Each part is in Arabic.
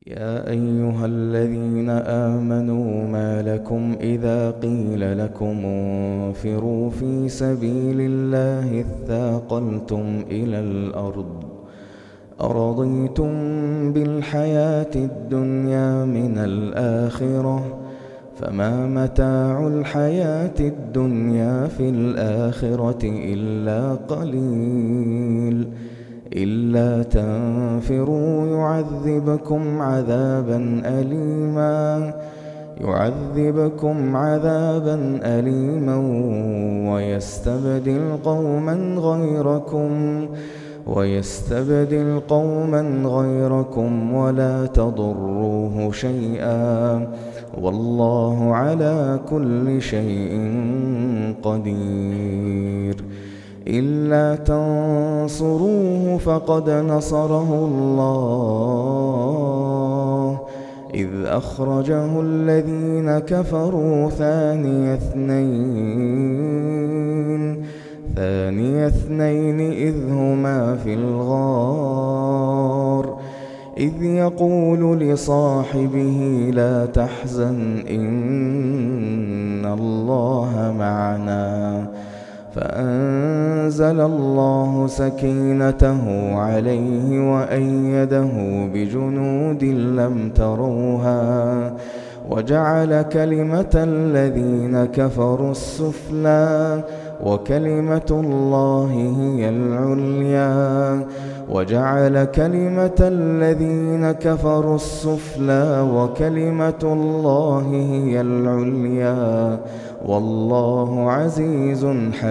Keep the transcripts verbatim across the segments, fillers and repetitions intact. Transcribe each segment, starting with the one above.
يا أيها الذين آمنوا ما لكم إذا قيل لكم انفروا في سبيل الله اثاقلتم إلى الأرض أرضيتم بالحياة الدنيا من الآخرة فما متاع الحياة الدنيا في الآخرة إلا قليل إلا تنفروا يعذبكم عذابا أليما يعذبكم عذابا أليما ويستبدل قوما غيركم ويستبدل قوما غيركم ولا تضروه شيئا والله على كل شيء قدير. إلا تنصروه فقد نصره الله إذ أخرجه الذين كفروا ثاني اثنين ثاني اثنين إذ هما في الغار إذ يقول لصاحبه لا تحزن إن الله معنا فأنزل الله سكينته عليه وأيده بجنود لم تروها وجعل كلمة الذين كفروا السفلى وكلمة الله هي العليا وجعل كلمة الذين كفروا السفلى وكلمة الله هي العليا والله عزيز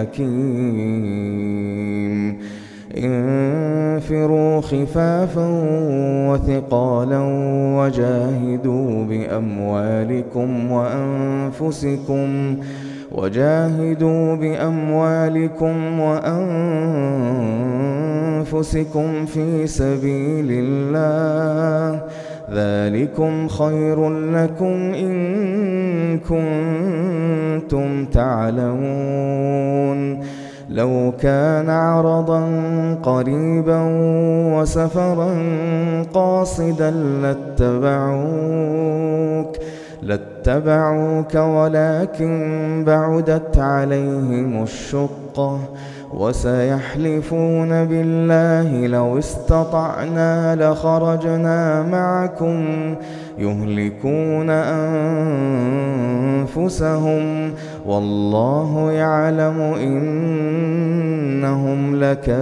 حكيم. انفروا خفافا وثقالا وجاهدوا بأموالكم وأنفسكم وجاهدوا بأموالكم وأنفسكم في سبيل الله ذلكم خير لكم إن كنتم تعلمون. لو كان عرضا قريبا وسفرا قاصدا لاتبعوك لاتبعوك ولكن بعدت عليهم الشقة وسيحلفون بالله لو استطعنا لخرجنا معكم يهلكون أنفسهم والله يعلم إنهم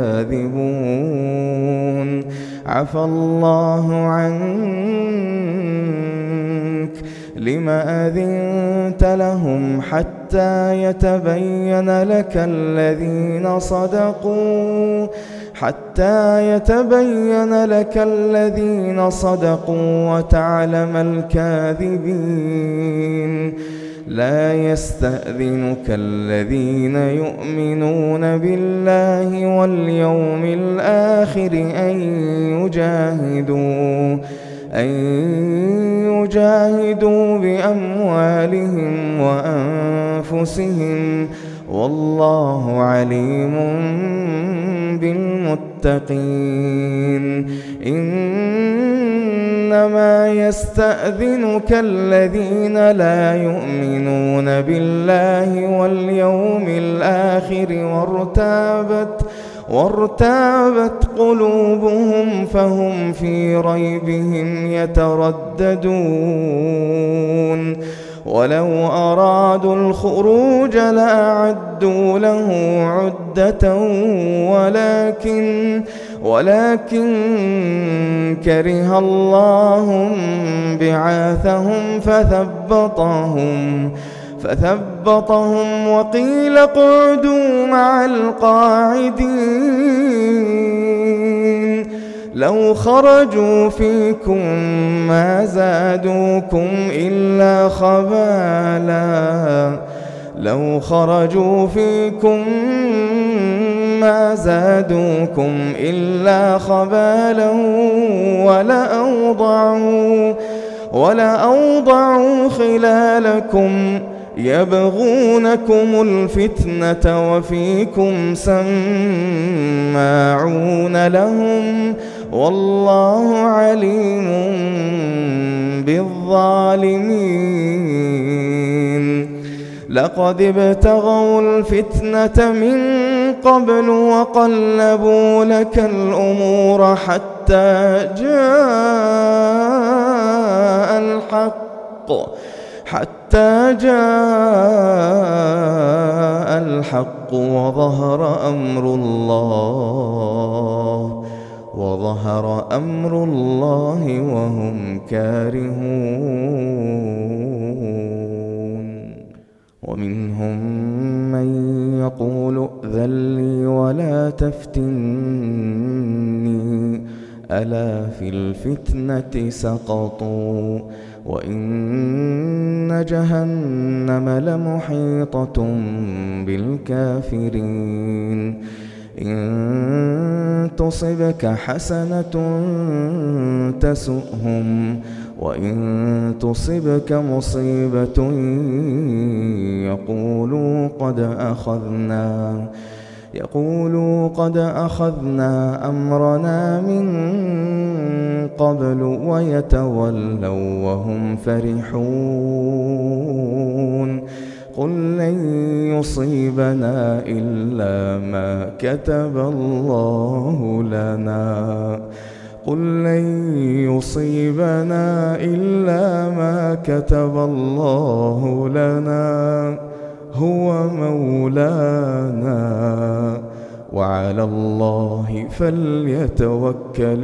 لكاذبون. عفى الله عنك لم أذنت لهم حتى يتبين لك الذين صدقوا حتى يتبين لك الذين صدقوا وتعلم الكاذبين. لا يستأذنك الذين يؤمنون بالله واليوم الآخر أن يجاهدوا أن يجاهدوا بأموالهم وأنفسهم والله عليم بالمتقين. إنما يستأذنك الذين لا يؤمنون بالله واليوم الآخر وارتابت وارتابت قلوبهم فهم في ريبهم يترددون. ولو أرادوا الخروج لأعدوا له عدة ولكن ولكن كره الله بعاثهم فثبطهم فثبطهم وقيل اقعدوا مع القاعدين. لو خرجوا فيكم ما زادوكم إلا خبالا لو خرجوا فيكم ما زادوكم إلا خبالا ولأوضعوا ولأوضعوا خلالكم يبغونكم الفتنة وفيكم سماعون لهم والله عليم بالظالمين لقد ابتغوا الفتنة من قبل وقلبوا لك الأمور حتى جاء الحق حتى جاء الحق وظهر أمر الله وظهر أمر الله وهم كارهون. ومنهم من يقول ائذن لي ولا تفتني ألا في الفتنة سقطوا وإن جهنم لمحيطة بالكافرين إن تصبك حسنة تسؤهم وإن تصبك مصيبة يقولوا قد أخذنا يقولوا قد أخذنا أمرنا من قبل ويتولوا وهم فرحون قل لن يصيبنا إلا ما كتب الله لنا قل لن يصيبنا إلا ما كتب الله لنا هو مولانا وعلى الله فليتوكل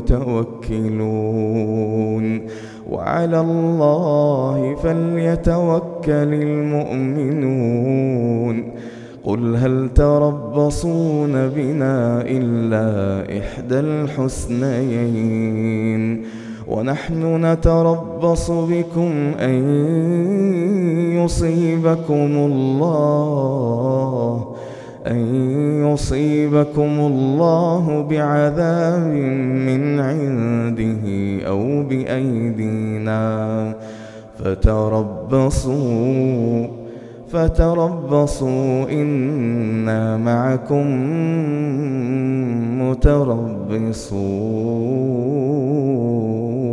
المتوكلون وعلى الله فليتوكل المؤمنون قل هل تربصون بنا إلا إحدى الحسنيين ونحن نتربص بكم أن يصيبكم الله أن يصيبكم الله بعذاب من عنده أو بأيدينا فتربصوا فتربصوا إنا معكم متربصون.